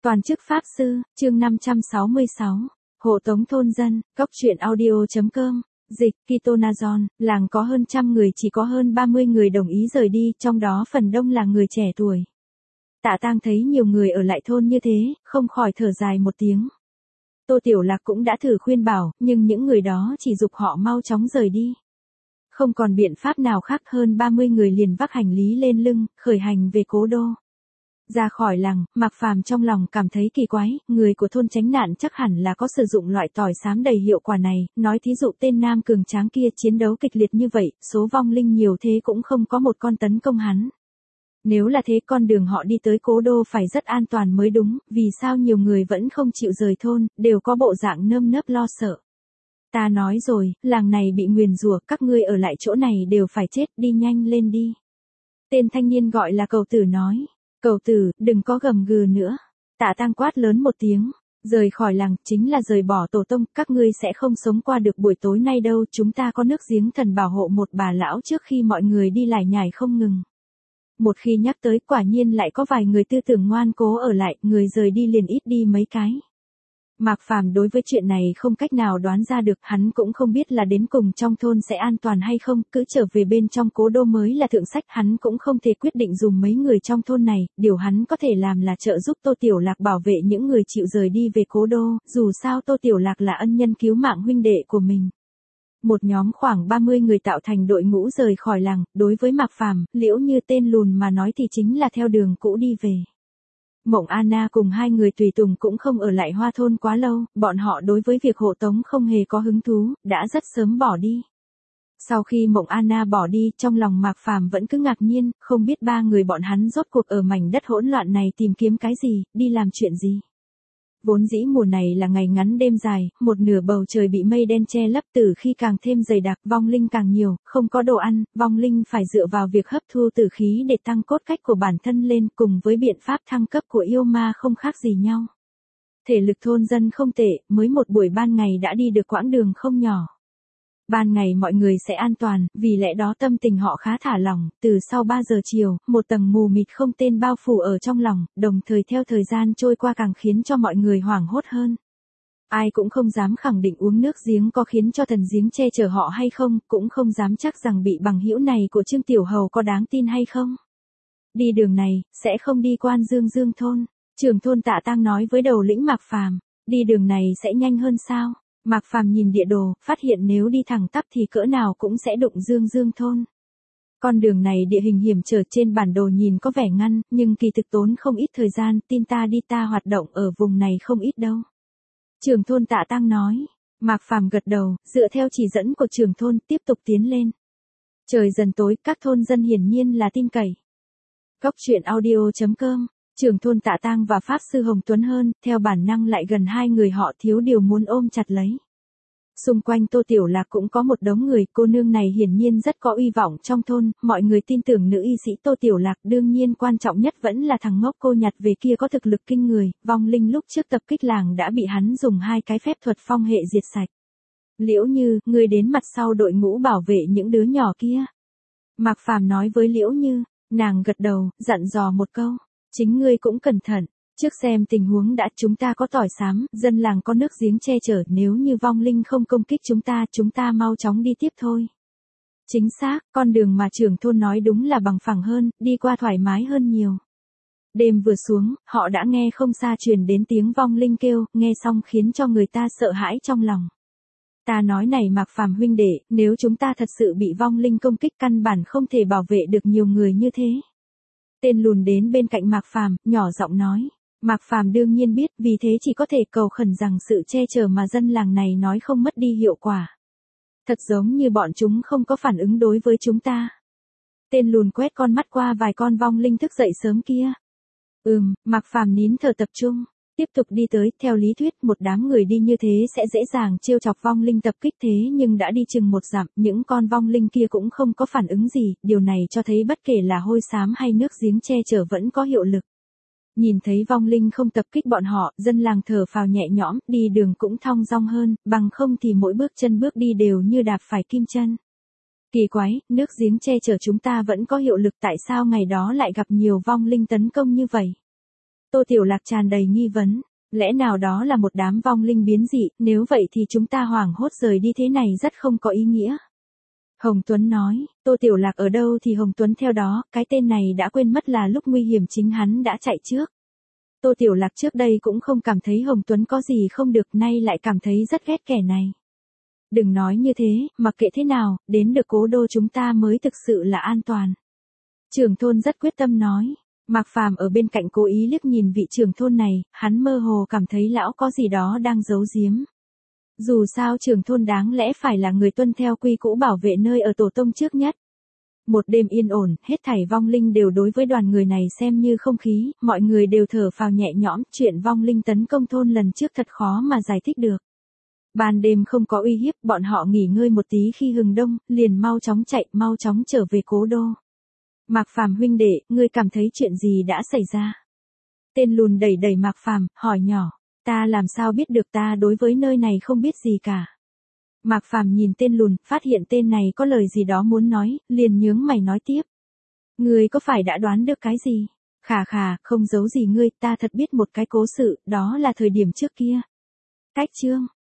Toàn chức Pháp Sư, chương 566, hộ tống thôn dân, cóc truyện audio.com, dịch, Kitonazon, làng có hơn 100 người chỉ có hơn 30 người đồng ý rời đi, trong đó phần đông là người trẻ tuổi. Tạ Tang thấy nhiều người ở lại thôn như thế, không khỏi thở dài một tiếng. Tô Tiểu Lạc cũng đã thử khuyên bảo, nhưng những người đó chỉ giục họ mau chóng rời đi. Không còn biện pháp nào khác, hơn 30 người liền vác hành lý lên lưng, khởi hành về cố đô. Ra khỏi làng, Mạc Phàm trong lòng cảm thấy kỳ quái, người của thôn tránh nạn chắc hẳn là có sử dụng loại tỏi xám đầy hiệu quả này, nói thí dụ tên nam cường tráng kia chiến đấu kịch liệt như vậy, số vong linh nhiều thế cũng không có một con tấn công hắn. Nếu là thế con đường họ đi tới cố đô phải rất an toàn mới đúng, vì sao nhiều người vẫn không chịu rời thôn, đều có bộ dạng nơm nớp lo sợ. Ta nói rồi, làng này bị nguyền rủa, các ngươi ở lại chỗ này đều phải chết, đi nhanh lên đi. Tên thanh niên gọi là Cầu Tử nói. Cầu Tử, đừng có gầm gừ nữa. Tạ Tang quát lớn một tiếng, rời khỏi làng chính là rời bỏ tổ tông, các ngươi sẽ không sống qua được buổi tối nay đâu, chúng ta có nước giếng thần bảo hộ một bà lão trước khi mọi người đi lải nhải không ngừng. Một khi nhắc tới quả nhiên lại có vài người tư tưởng ngoan cố ở lại, người rời đi liền ít đi mấy cái. Mạc Phàm đối với chuyện này không cách nào đoán ra được, hắn cũng không biết là đến cùng trong thôn sẽ an toàn hay không, cứ trở về bên trong cố đô mới là thượng sách, hắn cũng không thể quyết định dùng mấy người trong thôn này, điều hắn có thể làm là trợ giúp Tô Tiểu Lạc bảo vệ những người chịu rời đi về cố đô, dù sao Tô Tiểu Lạc là ân nhân cứu mạng huynh đệ của mình. Một nhóm khoảng 30 người tạo thành đội ngũ rời khỏi làng, đối với Mạc Phàm, Liễu Như tên lùn mà nói thì chính là theo đường cũ đi về. Mộng Anna cùng hai người tùy tùng cũng không ở lại Hoa thôn quá lâu, bọn họ đối với việc hộ tống không hề có hứng thú, đã rất sớm bỏ đi. Sau khi Mộng Anna bỏ đi, trong lòng Mạc Phàm vẫn cứ ngạc nhiên, không biết ba người bọn hắn rốt cuộc ở mảnh đất hỗn loạn này tìm kiếm cái gì, đi làm chuyện gì. Vốn dĩ mùa này là ngày ngắn đêm dài, một nửa bầu trời bị mây đen che lấp, từ khi càng thêm dày đặc, vong linh càng nhiều, không có đồ ăn, vong linh phải dựa vào việc hấp thu tử khí để tăng cốt cách của bản thân lên, cùng với biện pháp thăng cấp của yêu ma không khác gì nhau. Thể lực thôn dân không tệ, mới một buổi ban ngày đã đi được quãng đường không nhỏ. Ban ngày mọi người sẽ an toàn, vì lẽ đó tâm tình họ khá thả lỏng, từ sau 3 giờ chiều, một tầng mù mịt không tên bao phủ ở trong lòng, đồng thời theo thời gian trôi qua càng khiến cho mọi người hoảng hốt hơn. Ai cũng không dám khẳng định uống nước giếng có khiến cho thần giếng che chở họ hay không, cũng không dám chắc rằng bị bằng hữu này của Trương Tiểu Hầu có đáng tin hay không. Đi đường này, sẽ không đi Quan Dương thôn. Trưởng thôn Tạ Tang nói với đầu lĩnh Mạc Phàm, đi đường này sẽ nhanh hơn sao? Mạc Phàm nhìn địa đồ, phát hiện nếu đi thẳng tắp thì cỡ nào cũng sẽ đụng Dương thôn. Con đường này địa hình hiểm trở, trên bản đồ nhìn có vẻ ngăn, nhưng kỳ thực tốn không ít thời gian, tin ta đi, ta hoạt động ở vùng này không ít đâu. Trưởng thôn Tạ Tang nói. Mạc Phàm gật đầu, dựa theo chỉ dẫn của trưởng thôn tiếp tục tiến lên. Trời dần tối, các thôn dân hiển nhiên là tin cậy. Cóc truyện audio.com. Trưởng thôn Tạ Tang và Pháp Sư Hồng Tuấn Hơn, theo bản năng lại gần hai người họ thiếu điều muốn ôm chặt lấy. Xung quanh Tô Tiểu Lạc cũng có một đống người, cô nương này hiển nhiên rất có uy vọng trong thôn, mọi người tin tưởng nữ y sĩ Tô Tiểu Lạc, đương nhiên quan trọng nhất vẫn là thằng ngốc cô nhặt về kia có thực lực kinh người, vong linh lúc trước tập kích làng đã bị hắn dùng 2 cái phép thuật phong hệ diệt sạch. Liễu Như, người đến mặt sau đội ngũ bảo vệ những đứa nhỏ kia. Mạc Phàm nói với Liễu Như, nàng gật đầu, dặn dò một câu. Chính ngươi cũng cẩn thận, trước xem tình huống đã, chúng ta có tỏi xám, dân làng có nước giếng che chở, nếu như vong linh không công kích chúng ta mau chóng đi tiếp thôi. Chính xác, con đường mà trưởng thôn nói đúng là bằng phẳng hơn, đi qua thoải mái hơn nhiều. Đêm vừa xuống, họ đã nghe không xa truyền đến tiếng vong linh kêu, nghe xong khiến cho người ta sợ hãi trong lòng. Ta nói này Mạc Phàm huynh đệ, nếu chúng ta thật sự bị vong linh công kích căn bản không thể bảo vệ được nhiều người như thế. Tên lùn đến bên cạnh Mạc Phàm, nhỏ giọng nói. Mạc Phàm đương nhiên biết, vì thế chỉ có thể cầu khẩn rằng sự che chở mà dân làng này nói không mất đi hiệu quả. Thật giống như bọn chúng không có phản ứng đối với chúng ta. Tên lùn quét con mắt qua vài con vong linh thức dậy sớm kia. Mạc Phàm nín thở tập trung. Tiếp tục đi tới, theo lý thuyết một đám người đi như thế sẽ dễ dàng trêu chọc vong linh tập kích, thế nhưng đã đi chừng 1 dặm, những con vong linh kia cũng không có phản ứng gì, điều này cho thấy bất kể là hôi xám hay nước giếng che chở vẫn có hiệu lực. Nhìn thấy vong linh không tập kích bọn họ, dân làng thở phào nhẹ nhõm, đi đường cũng thong dong hơn, bằng không thì mỗi bước đi đều như đạp phải kim chân. Kỳ quái, nước giếng che chở chúng ta vẫn có hiệu lực, tại sao ngày đó lại gặp nhiều vong linh tấn công như vậy? Tô Tiểu Lạc tràn đầy nghi vấn. Lẽ nào đó là một đám vong linh biến dị, nếu vậy thì chúng ta hoảng hốt rời đi thế này rất không có ý nghĩa. Hồng Tuấn nói, Tô Tiểu Lạc ở đâu thì Hồng Tuấn theo đó, cái tên này đã quên mất là lúc nguy hiểm chính hắn đã chạy trước. Tô Tiểu Lạc trước đây cũng không cảm thấy Hồng Tuấn có gì không được, nay lại cảm thấy rất ghét kẻ này. Đừng nói như thế, mặc kệ thế nào, đến được Cố Đô chúng ta mới thực sự là an toàn. Trưởng thôn rất quyết tâm nói. Mạc Phàm ở bên cạnh cố ý liếc nhìn vị trưởng thôn này, hắn mơ hồ cảm thấy lão có gì đó đang giấu giếm. Dù sao trưởng thôn đáng lẽ phải là người tuân theo quy cũ bảo vệ nơi ở tổ tông trước nhất. Một đêm yên ổn, hết thảy vong linh đều đối với đoàn người này xem như không khí, mọi người đều thở phào nhẹ nhõm, chuyện vong linh tấn công thôn lần trước thật khó mà giải thích được. Ban đêm không có uy hiếp, bọn họ nghỉ ngơi một tí khi hừng đông, liền mau chóng chạy, mau chóng trở về Cố Đô. Mạc Phàm huynh đệ, ngươi cảm thấy chuyện gì đã xảy ra? Tên lùn đẩy đẩy Mạc Phàm, hỏi nhỏ, ta làm sao biết được, ta đối với nơi này không biết gì cả. Mạc Phàm nhìn tên lùn, phát hiện tên này có lời gì đó muốn nói, liền nhướng mày nói tiếp. Ngươi có phải đã đoán được cái gì? Khà khà, không giấu gì ngươi, ta thật biết một cái cố sự, đó là thời điểm trước kia. Cách chương